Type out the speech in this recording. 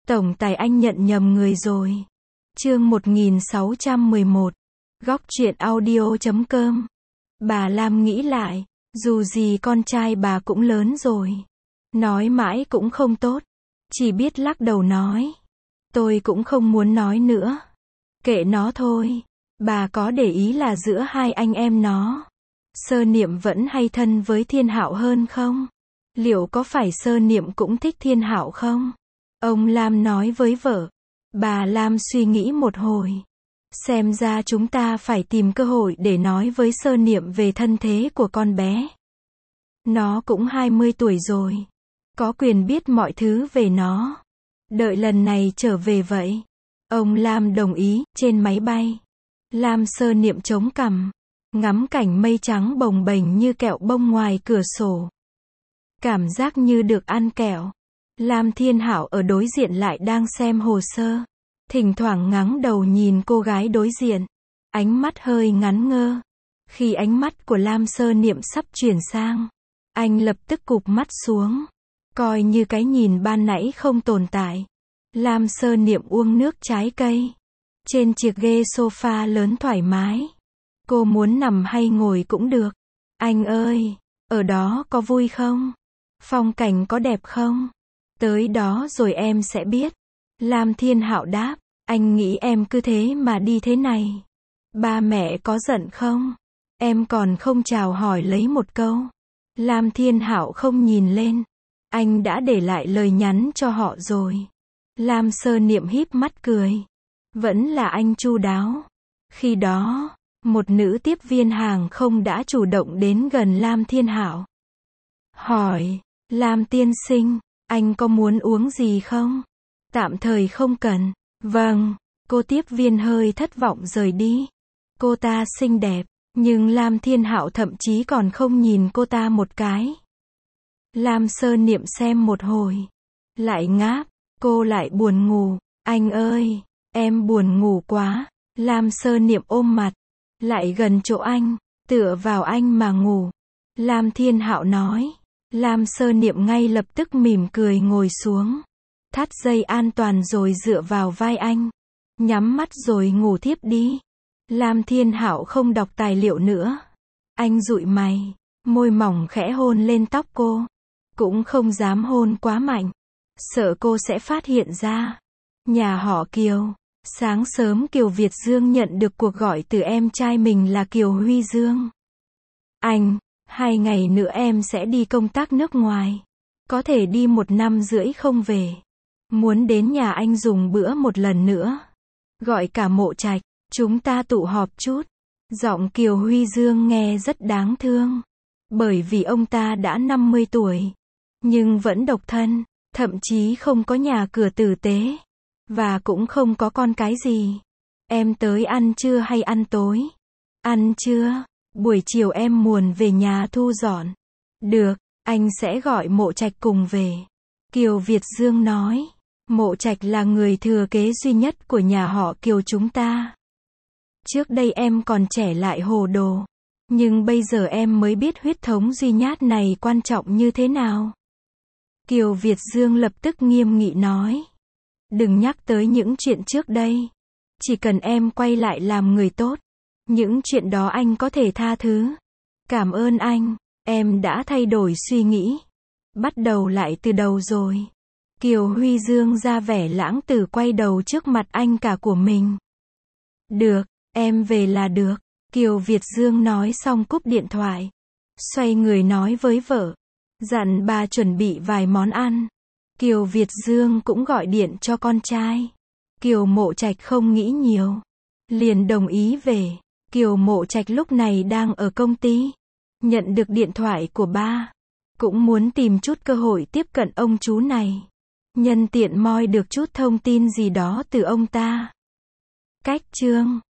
Tổng tài anh nhận nhầm người rồi. Chương 1611. Góc truyện audio.com. Bà Lam nghĩ lại, dù gì con trai bà cũng lớn rồi. Nói mãi cũng không tốt. Chỉ biết lắc đầu nói. Tôi cũng không muốn nói nữa. Kệ nó thôi. Bà có để ý là giữa hai anh em nó, Sơ Niệm vẫn hay thân với Thiên Hạo hơn không? Liệu có phải Sơ Niệm cũng thích Thiên Hạo không? Ông Lam nói với vợ. Bà Lam suy nghĩ một hồi. Xem ra chúng ta phải tìm cơ hội để nói với Sơ Niệm về thân thế của con bé. Nó cũng 20 tuổi rồi. Có quyền biết mọi thứ về nó. Đợi lần này trở về vậy. Ông Lam đồng ý. Trên máy bay, Lam Sơ Niệm chống cằm, ngắm cảnh mây trắng bồng bềnh như kẹo bông ngoài cửa sổ. Cảm giác như được ăn kẹo. Lam Thiên Hạo ở đối diện lại đang xem hồ sơ. Thỉnh thoảng ngáng đầu nhìn cô gái đối diện. Ánh mắt hơi ngắn ngơ. Khi ánh mắt của Lam Sơ Niệm sắp chuyển sang, anh lập tức cụp mắt xuống. Coi như cái nhìn ban nãy không tồn tại. Lam Sơ Niệm uống nước trái cây. Trên chiếc ghế sofa lớn thoải mái. Cô muốn nằm hay ngồi cũng được. Anh ơi, ở đó có vui không? Phong cảnh có đẹp không? Tới đó rồi em sẽ biết. Lam Thiên Hạo đáp. Anh nghĩ em cứ thế mà đi thế này. Ba mẹ có giận không? Em còn không chào hỏi lấy một câu. Lam Thiên Hạo không nhìn lên. Anh đã để lại lời nhắn cho họ rồi. Lam Sơ Niệm híp mắt cười. Vẫn là anh chu đáo. Khi đó, một nữ tiếp viên hàng không đã chủ động đến gần Lam Thiên Hạo. Hỏi, Lam tiên sinh, anh có muốn uống gì không? Tạm thời không cần. Vâng, cô tiếp viên hơi thất vọng rời đi. Cô ta xinh đẹp, nhưng Lam Thiên Hạo thậm chí còn không nhìn cô ta một cái. Lam Sơ Niệm xem một hồi, lại ngáp, cô lại buồn ngủ. Anh ơi, em buồn ngủ quá. Lam Sơ Niệm ôm mặt, lại gần chỗ anh, tựa vào anh mà ngủ. Lam Thiên Hạo nói. Lam Sơ Niệm ngay lập tức mỉm cười ngồi xuống. Thắt dây an toàn rồi dựa vào vai anh. Nhắm mắt rồi ngủ thiếp đi. Lam Thiên Hạo không đọc tài liệu nữa. Anh dụi mày, môi mỏng khẽ hôn lên tóc cô. Cũng không dám hôn quá mạnh. Sợ cô sẽ phát hiện ra. Nhà họ Kiều. Sáng sớm Kiều Việt Dương nhận được cuộc gọi từ em trai mình là Kiều Huy Dương. Anh, 2 ngày nữa em sẽ đi công tác nước ngoài. Có thể đi 1 năm rưỡi không về. Muốn đến nhà anh dùng bữa một lần nữa. Gọi cả Mộ Trạch, chúng ta tụ họp chút. Giọng Kiều Huy Dương nghe rất đáng thương. Bởi vì ông ta đã 50 tuổi. Nhưng vẫn độc thân, thậm chí không có nhà cửa tử tế. Và cũng không có con cái gì. Em tới ăn trưa hay ăn tối? Ăn trưa, buổi chiều em muốn về nhà thu dọn. Được, anh sẽ gọi Mộ Trạch cùng về. Kiều Việt Dương nói. Mộ Trạch là người thừa kế duy nhất của nhà họ Kiều chúng ta. Trước đây em còn trẻ lại hồ đồ. Nhưng bây giờ em mới biết huyết thống duy nhát này quan trọng như thế nào. Kiều Việt Dương lập tức nghiêm nghị nói. Đừng nhắc tới những chuyện trước đây. Chỉ cần em quay lại làm người tốt. Những chuyện đó anh có thể tha thứ. Cảm ơn anh, em đã thay đổi suy nghĩ. Bắt đầu lại từ đầu rồi. Kiều Huy Dương ra vẻ lãng tử quay đầu trước mặt anh cả của mình. Được, em về là được. Kiều Việt Dương nói xong cúp điện thoại. Xoay người nói với vợ. Dặn bà chuẩn bị vài món ăn. Kiều Việt Dương cũng gọi điện cho con trai. Kiều Mộ Trạch không nghĩ nhiều. Liền đồng ý về. Kiều Mộ Trạch lúc này đang ở công ty. Nhận được điện thoại của ba. Cũng muốn tìm chút cơ hội tiếp cận ông chú này. Nhân tiện moi được chút thông tin gì đó từ ông ta. Cách chương